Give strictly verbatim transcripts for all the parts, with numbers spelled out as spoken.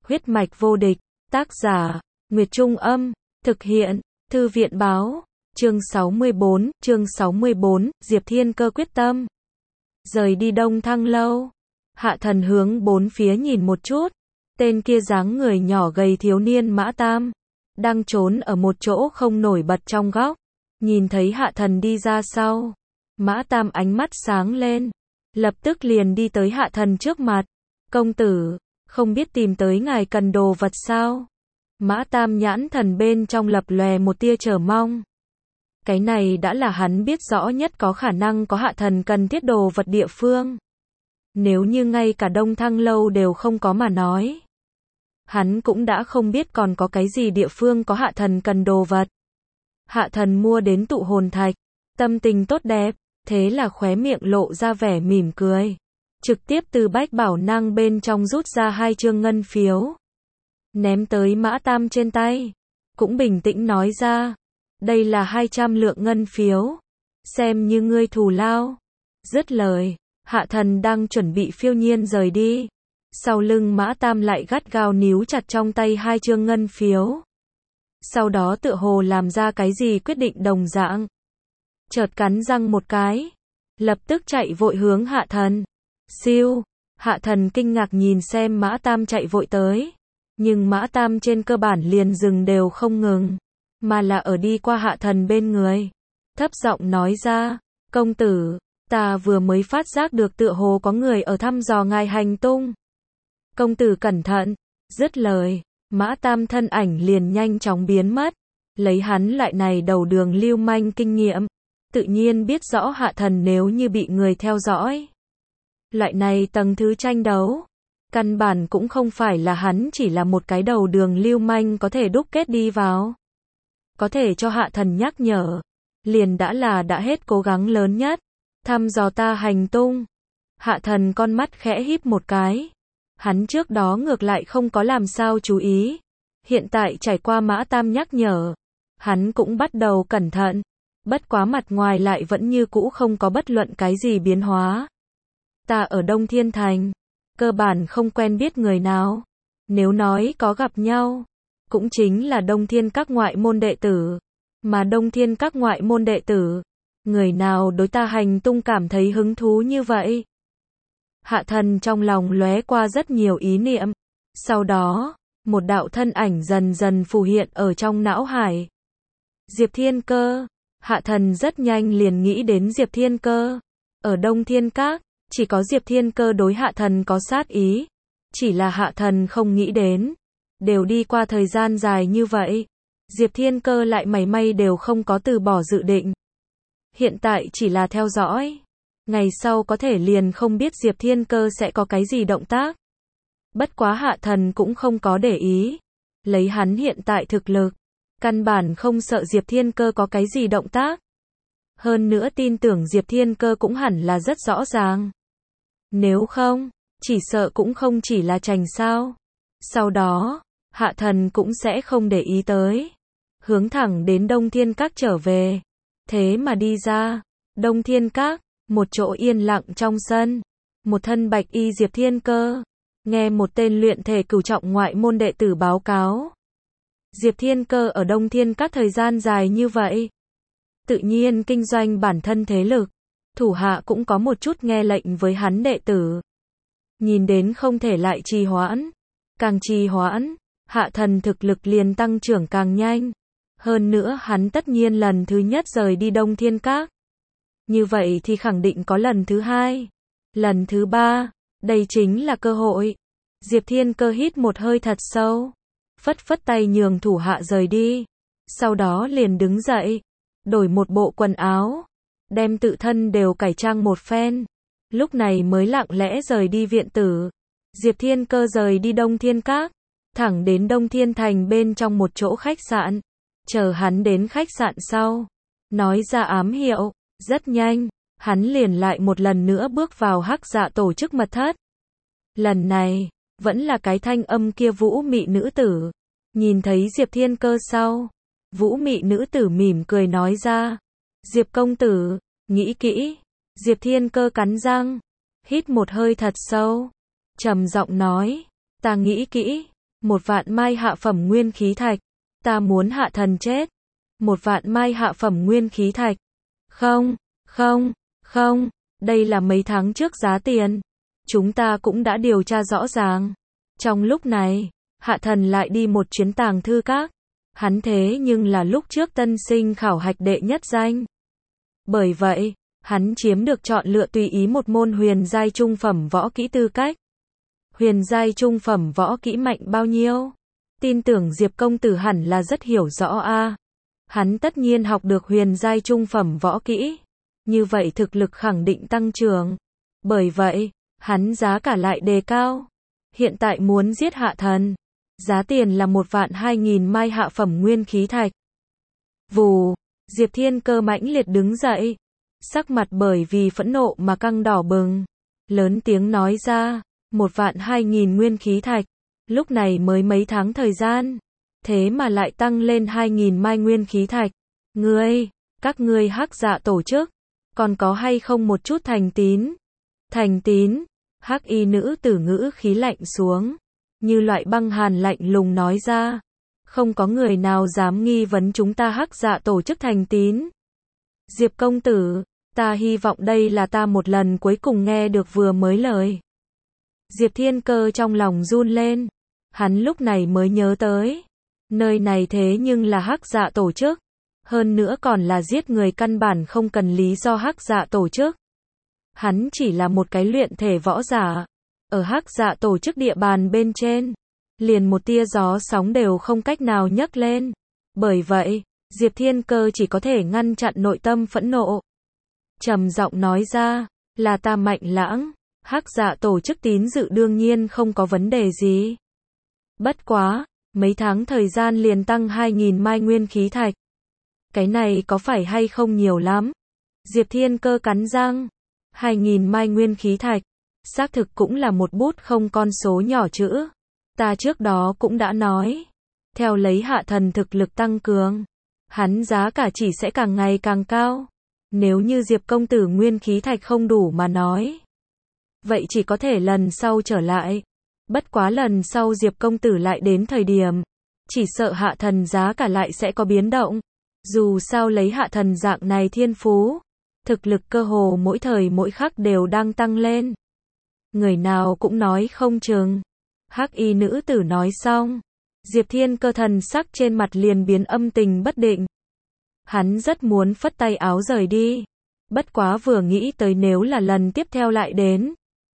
Huyết mạch vô địch, tác giả, Nguyệt Trung Âm, thực hiện, Thư viện Báo, chương sáu mươi bốn, chương sáu mươi bốn, Diệp Thiên Cơ quyết tâm. Rời đi Đông Thăng Lâu, Hạ Thần hướng bốn phía nhìn một chút, tên kia dáng người nhỏ gầy thiếu niên Mã Tam, đang trốn ở một chỗ không nổi bật trong góc, nhìn thấy Hạ Thần đi ra sau, Mã Tam ánh mắt sáng lên, lập tức liền đi tới Hạ Thần trước mặt, công tử, không biết tìm tới ngài cần đồ vật sao? Mã Tam nhãn thần bên trong lập lòe một tia chờ mong. Cái này đã là hắn biết rõ nhất có khả năng có Hạ Thần cần thiết đồ vật địa phương. Nếu như ngay cả Đông Thăng Lâu đều không có mà nói, hắn cũng đã không biết còn có cái gì địa phương có Hạ Thần cần đồ vật. Hạ Thần mua đến tụ hồn thạch, tâm tình tốt đẹp, thế là khóe miệng lộ ra vẻ mỉm cười. Trực tiếp từ bách bảo năng bên trong rút ra hai chương ngân phiếu. Ném tới Mã Tam trên tay. Cũng bình tĩnh nói ra. Đây là hai trăm lượng ngân phiếu. Xem như ngươi thù lao. Dứt lời, Hạ Thần đang chuẩn bị phiêu nhiên rời đi. Sau lưng Mã Tam lại gắt gao níu chặt trong tay hai chương ngân phiếu. Sau đó tựa hồ làm ra cái gì quyết định đồng dạng. Chợt cắn răng một cái. Lập tức chạy vội hướng Hạ Thần. Siêu, Hạ Thần kinh ngạc nhìn xem Mã Tam chạy vội tới. Nhưng Mã Tam trên cơ bản liền dừng đều không ngừng. Mà là ở đi qua Hạ Thần bên người. Thấp giọng nói ra, công tử, ta vừa mới phát giác được tựa hồ có người ở thăm dò ngài hành tung. Công tử cẩn thận, dứt lời, Mã Tam thân ảnh liền nhanh chóng biến mất. Lấy hắn lại này đầu đường lưu manh kinh nghiệm. Tự nhiên biết rõ Hạ Thần nếu như bị người theo dõi. Loại này tầng thứ tranh đấu, căn bản cũng không phải là hắn chỉ là một cái đầu đường lưu manh có thể đúc kết đi vào. Có thể cho Hạ Thần nhắc nhở, liền đã là đã hết cố gắng lớn nhất, thăm dò ta hành tung. Hạ Thần con mắt khẽ híp một cái, hắn trước đó ngược lại không có làm sao chú ý, hiện tại trải qua Mã Tam nhắc nhở, hắn cũng bắt đầu cẩn thận, bất quá mặt ngoài lại vẫn như cũ không có bất luận cái gì biến hóa. Ta ở Đông Thiên Thành, cơ bản không quen biết người nào. Nếu nói có gặp nhau, cũng chính là Đông Thiên các ngoại môn đệ tử. Mà Đông Thiên các ngoại môn đệ tử, người nào đối ta hành tung cảm thấy hứng thú như vậy? Hạ Thần trong lòng lóe qua rất nhiều ý niệm. Sau đó, một đạo thân ảnh dần dần phù hiện ở trong não hải. Diệp Thiên Cơ. Hạ Thần rất nhanh liền nghĩ đến Diệp Thiên Cơ. Ở Đông Thiên Các, chỉ có Diệp Thiên Cơ đối Hạ Thần có sát ý. Chỉ là Hạ Thần không nghĩ đến. Đều đi qua thời gian dài như vậy. Diệp Thiên Cơ lại mảy may đều không có từ bỏ dự định. Hiện tại chỉ là theo dõi. Ngày sau có thể liền không biết Diệp Thiên Cơ sẽ có cái gì động tác. Bất quá Hạ Thần cũng không có để ý. Lấy hắn hiện tại thực lực, căn bản không sợ Diệp Thiên Cơ có cái gì động tác. Hơn nữa tin tưởng Diệp Thiên Cơ cũng hẳn là rất rõ ràng. Nếu không, chỉ sợ cũng không chỉ là trành sao. Sau đó, Hạ Thần cũng sẽ không để ý tới. Hướng thẳng đến Đông Thiên Các trở về. Thế mà đi ra, Đông Thiên Các, một chỗ yên lặng trong sân. Một thân bạch y Diệp Thiên Cơ. Nghe một tên luyện thể cửu trọng ngoại môn đệ tử báo cáo. Diệp Thiên Cơ ở Đông Thiên Các thời gian dài như vậy. Tự nhiên kinh doanh bản thân thế lực. Thủ hạ cũng có một chút nghe lệnh với hắn đệ tử. Nhìn đến không thể lại trì hoãn. Càng trì hoãn, Hạ Thần thực lực liền tăng trưởng càng nhanh. Hơn nữa hắn tất nhiên lần thứ nhất rời đi Đông Thiên Các. Như vậy thì khẳng định có lần thứ hai. Lần thứ ba, đây chính là cơ hội. Diệp Thiên Cơ hít một hơi thật sâu. Phất phất tay nhường thủ hạ rời đi. Sau đó liền đứng dậy. Đổi một bộ quần áo. Đem tự thân đều cải trang một phen. Lúc này mới lặng lẽ rời đi viện tử. Diệp Thiên Cơ rời đi Đông Thiên Các. Thẳng đến Đông Thiên Thành bên trong một chỗ khách sạn. Chờ hắn đến khách sạn sau. Nói ra ám hiệu. Rất nhanh. Hắn liền lại một lần nữa bước vào hắc dạ tổ chức mật thất. Lần này, vẫn là cái thanh âm kia vũ mị nữ tử. Nhìn thấy Diệp Thiên Cơ sau. Vũ mị nữ tử mỉm cười nói ra. Diệp công tử, nghĩ kỹ. Diệp Thiên Cơ cắn răng. Hít một hơi thật sâu. Trầm giọng nói. Ta nghĩ kỹ. Một vạn mai hạ phẩm nguyên khí thạch. Ta muốn hạ thần chết. Một vạn mai hạ phẩm nguyên khí thạch. Không, không, không, đây là mấy tháng trước giá tiền. Chúng ta cũng đã điều tra rõ ràng. Trong lúc này, hạ thần lại đi một chuyến tàng thư các. Hắn thế nhưng là lúc trước tân sinh khảo hạch đệ nhất danh. Bởi vậy, hắn chiếm được chọn lựa tùy ý một môn huyền giai trung phẩm võ kỹ tư cách. Huyền giai trung phẩm võ kỹ mạnh bao nhiêu? Tin tưởng Diệp công tử hẳn là rất hiểu rõ a. Hắn tất nhiên học được huyền giai trung phẩm võ kỹ. Như vậy thực lực khẳng định tăng trưởng. Bởi vậy, hắn giá cả lại đề cao. Hiện tại muốn giết hạ thần. Giá tiền là một vạn hai nghìn mai hạ phẩm nguyên khí thạch. Vù, Diệp Thiên Cơ mãnh liệt đứng dậy. Sắc mặt bởi vì phẫn nộ mà căng đỏ bừng. Lớn tiếng nói ra, một vạn hai nghìn nguyên khí thạch. Lúc này mới mấy tháng thời gian. Thế mà lại tăng lên hai nghìn mai nguyên khí thạch. Ngươi, các ngươi hắc dạ tổ chức, còn có hay không một chút thành tín? Thành tín, hắc y nữ tử ngữ khí lạnh xuống. Như loại băng hàn lạnh lùng nói ra. Không có người nào dám nghi vấn chúng ta hắc dạ tổ chức thành tín. Diệp công tử, ta hy vọng đây là ta một lần cuối cùng nghe được vừa mới lời. Diệp Thiên Cơ trong lòng run lên. Hắn lúc này mới nhớ tới. Nơi này thế nhưng là hắc dạ tổ chức. Hơn nữa còn là giết người căn bản không cần lý do hắc dạ tổ chức. Hắn chỉ là một cái luyện thể võ giả. Ở hắc dạ tổ chức địa bàn bên trên. Liền một tia gió sóng đều không cách nào nhấc lên. Bởi vậy, Diệp Thiên Cơ chỉ có thể ngăn chặn nội tâm phẫn nộ. Trầm giọng nói ra, là ta Mạnh Lãng. Hắc dạ tổ chức tín dự đương nhiên không có vấn đề gì. Bất quá, mấy tháng thời gian liền tăng hai nghìn mai nguyên khí thạch. Cái này có phải hay không nhiều lắm? Diệp Thiên Cơ cắn răng. hai nghìn mai nguyên khí thạch. Xác thực cũng là một bút không con số nhỏ chữ. Ta trước đó cũng đã nói. Theo lấy hạ thần thực lực tăng cường. Hắn giá cả chỉ sẽ càng ngày càng cao. Nếu như Diệp công tử nguyên khí thạch không đủ mà nói. Vậy chỉ có thể lần sau trở lại. Bất quá lần sau Diệp công tử lại đến thời điểm. Chỉ sợ hạ thần giá cả lại sẽ có biến động. Dù sao lấy hạ thần dạng này thiên phú. Thực lực cơ hồ mỗi thời mỗi khắc đều đang tăng lên. Người nào cũng nói không chừng. Hắc y nữ tử nói xong. Diệp Thiên Cơ thần sắc trên mặt liền biến âm tình bất định. Hắn rất muốn phất tay áo rời đi. Bất quá vừa nghĩ tới nếu là lần tiếp theo lại đến.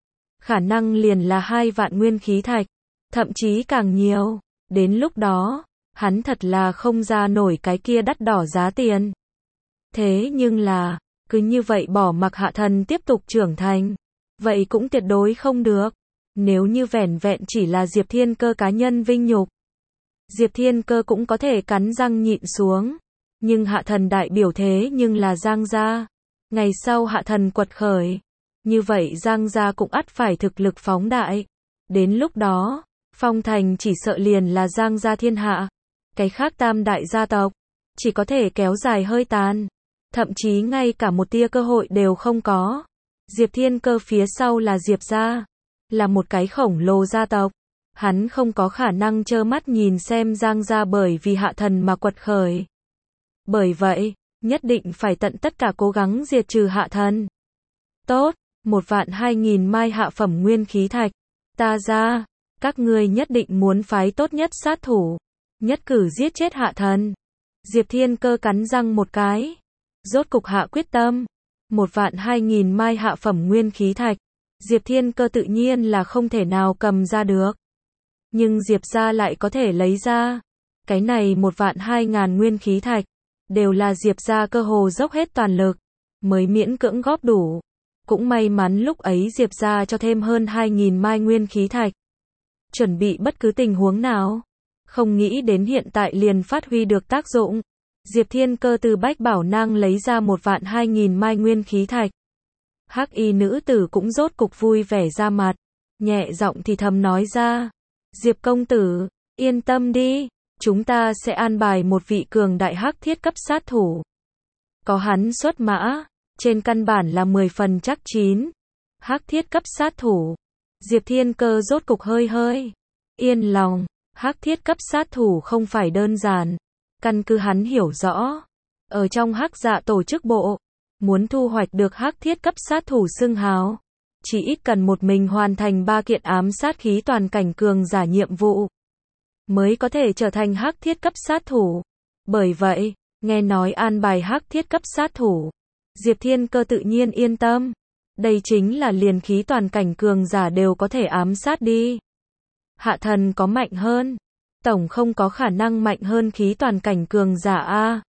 Khả năng liền là hai vạn nguyên khí thạch. Thậm chí càng nhiều. Đến lúc đó, hắn thật là không ra nổi cái kia đắt đỏ giá tiền. Thế nhưng là, cứ như vậy bỏ mặc hạ thần tiếp tục trưởng thành. Vậy cũng tuyệt đối không được. Nếu như vẻn vẹn chỉ là Diệp Thiên Cơ cá nhân vinh nhục. Diệp Thiên Cơ cũng có thể cắn răng nhịn xuống. Nhưng hạ thần đại biểu thế nhưng là Giang gia. Ngày sau hạ thần quật khởi. Như vậy Giang gia cũng ắt phải thực lực phóng đại. Đến lúc đó, Phong Thành chỉ sợ liền là Giang gia thiên hạ. Cái khác tam đại gia tộc, chỉ có thể kéo dài hơi tàn. Thậm chí ngay cả một tia cơ hội đều không có. Diệp Thiên Cơ phía sau là Diệp gia. Là một cái khổng lồ gia tộc. Hắn không có khả năng trơ mắt nhìn xem Giang gia bởi vì hạ thần mà quật khởi. Bởi vậy, nhất định phải tận tất cả cố gắng diệt trừ hạ thần. Tốt, một vạn hai nghìn mai hạ phẩm nguyên khí thạch. Ta ra, các ngươi nhất định muốn phái tốt nhất sát thủ. Nhất cử giết chết hạ thần. Diệp Thiên Cơ cắn răng một cái. Rốt cục hạ quyết tâm. Một vạn hai nghìn mai hạ phẩm nguyên khí thạch. Diệp Thiên Cơ tự nhiên là không thể nào cầm ra được. Nhưng Diệp gia lại có thể lấy ra. Cái này một vạn hai ngàn nguyên khí thạch. Đều là Diệp gia cơ hồ dốc hết toàn lực. Mới miễn cưỡng góp đủ. Cũng may mắn lúc ấy Diệp gia cho thêm hơn hai nghìn mai nguyên khí thạch. Chuẩn bị bất cứ tình huống nào. Không nghĩ đến hiện tại liền phát huy được tác dụng. Diệp Thiên Cơ từ bách bảo nang lấy ra một vạn hai nghìn mai nguyên khí thạch. Hắc y nữ tử cũng rốt cục vui vẻ ra mặt. Nhẹ giọng thì thầm nói ra. Diệp công tử, yên tâm đi. Chúng ta sẽ an bài một vị cường đại hắc thiết cấp sát thủ. Có hắn xuất mã. Trên căn bản là mười phần chắc chín. Hắc thiết cấp sát thủ. Diệp Thiên Cơ rốt cục hơi hơi yên lòng. Hắc thiết cấp sát thủ không phải đơn giản. Căn cứ hắn hiểu rõ, ở trong Hắc Dạ tổ chức bộ, muốn thu hoạch được hắc thiết cấp sát thủ xưng hào, chỉ ít cần một mình hoàn thành ba kiện ám sát khí toàn cảnh cường giả nhiệm vụ, mới có thể trở thành hắc thiết cấp sát thủ. Bởi vậy, nghe nói an bài hắc thiết cấp sát thủ, Diệp Thiên Cơ tự nhiên yên tâm. Đây chính là liền khí toàn cảnh cường giả đều có thể ám sát đi. Hạ thần có mạnh hơn, tổng không có khả năng mạnh hơn khí toàn cảnh cường giả a.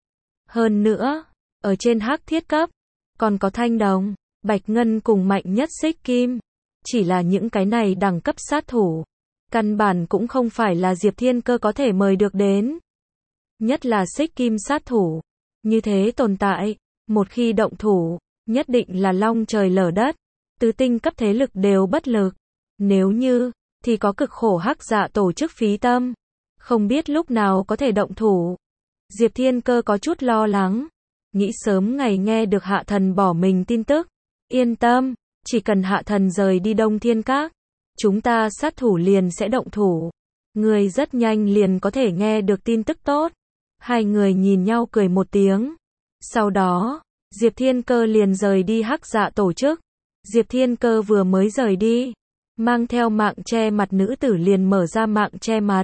Hơn nữa, ở trên hắc thiết cấp, còn có thanh đồng, bạch ngân cùng mạnh nhất xích kim. Chỉ là những cái này đẳng cấp sát thủ, căn bản cũng không phải là Diệp Thiên Cơ có thể mời được đến. Nhất là xích kim sát thủ, như thế tồn tại, một khi động thủ, nhất định là long trời lở đất, tứ tinh cấp thế lực đều bất lực. Nếu như, thì có cực khổ Hắc Dạ tổ chức phí tâm, không biết lúc nào có thể động thủ. Diệp Thiên Cơ có chút lo lắng, nghĩ sớm ngày nghe được Hạ Thần bỏ mình tin tức. Yên tâm, chỉ cần Hạ Thần rời đi Đông Thiên Các, chúng ta sát thủ liền sẽ động thủ. Người rất nhanh liền có thể nghe được tin tức tốt. Hai người nhìn nhau cười một tiếng. Sau đó, Diệp Thiên Cơ liền rời đi Hắc Dạ tổ chức. Diệp Thiên Cơ vừa mới rời đi, mang theo mạng che mặt nữ tử liền mở ra mạng che mặt,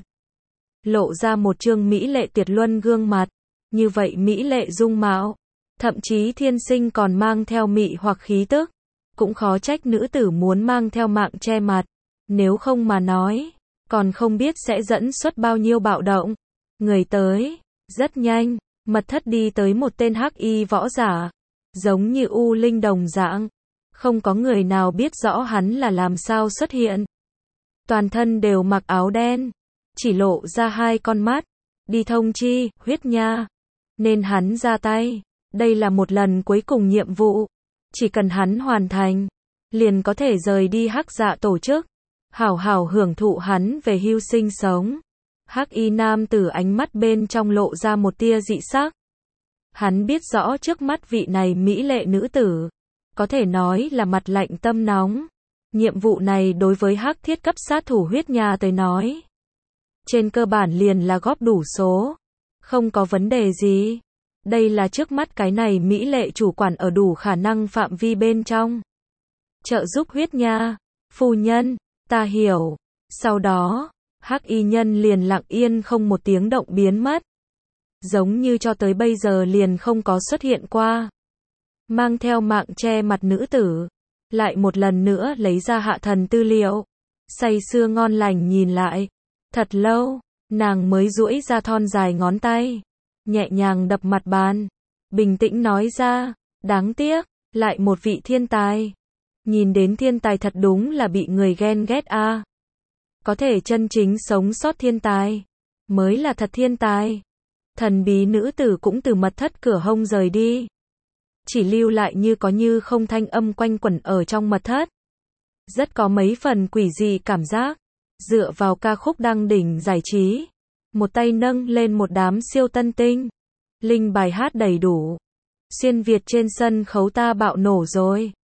lộ ra một trương mỹ lệ tuyệt luân gương mặt. Như vậy mỹ lệ dung mạo, thậm chí thiên sinh còn mang theo mị hoặc khí tức, cũng khó trách nữ tử muốn mang theo mạng che mặt. Nếu không mà nói, còn không biết sẽ dẫn xuất bao nhiêu bạo động. Người tới, rất nhanh, mật thất đi tới một tên hắc y võ giả, giống như u linh đồng dạng, không có người nào biết rõ hắn là làm sao xuất hiện. Toàn thân đều mặc áo đen, chỉ lộ ra hai con mắt, đi thông chi, huyết nha. Nên hắn ra tay, đây là một lần cuối cùng nhiệm vụ, chỉ cần hắn hoàn thành, liền có thể rời đi Hắc Dạ tổ chức, hảo hảo hưởng thụ hắn về hưu sinh sống. Hắc y nam tử ánh mắt bên trong lộ ra một tia dị sắc. Hắn biết rõ trước mắt vị này mỹ lệ nữ tử, có thể nói là mặt lạnh tâm nóng. Nhiệm vụ này đối với hắc thiết cấp sát thủ huyết nha tới nói, trên cơ bản liền là góp đủ số, không có vấn đề gì. Đây là trước mắt cái này mỹ lệ chủ quản ở đủ khả năng phạm vi bên trong. Trợ giúp huyết nha, phu nhân, ta hiểu. Sau đó, hắc y nhân liền lặng yên không một tiếng động biến mất. Giống như cho tới bây giờ liền không có xuất hiện qua. Mang theo mạng che mặt nữ tử, lại một lần nữa lấy ra Hạ Thần tư liệu. Say sưa ngon lành nhìn lại. Thật lâu, nàng mới duỗi ra thon dài ngón tay, nhẹ nhàng đập mặt bàn, bình tĩnh nói ra, đáng tiếc, lại một vị thiên tài. Nhìn đến thiên tài thật đúng là bị người ghen ghét a. À. Có thể chân chính sống sót thiên tài, mới là thật thiên tài. Thần bí nữ tử cũng từ mật thất cửa hông rời đi. Chỉ lưu lại như có như không thanh âm quanh quẩn ở trong mật thất. Rất có mấy phần quỷ dị cảm giác. Dựa vào ca khúc đăng đỉnh giải trí, một tay nâng lên một đám siêu tân tinh. Linh bài hát đầy đủ. Xuyên Việt trên sân khấu ta bạo nổ rồi.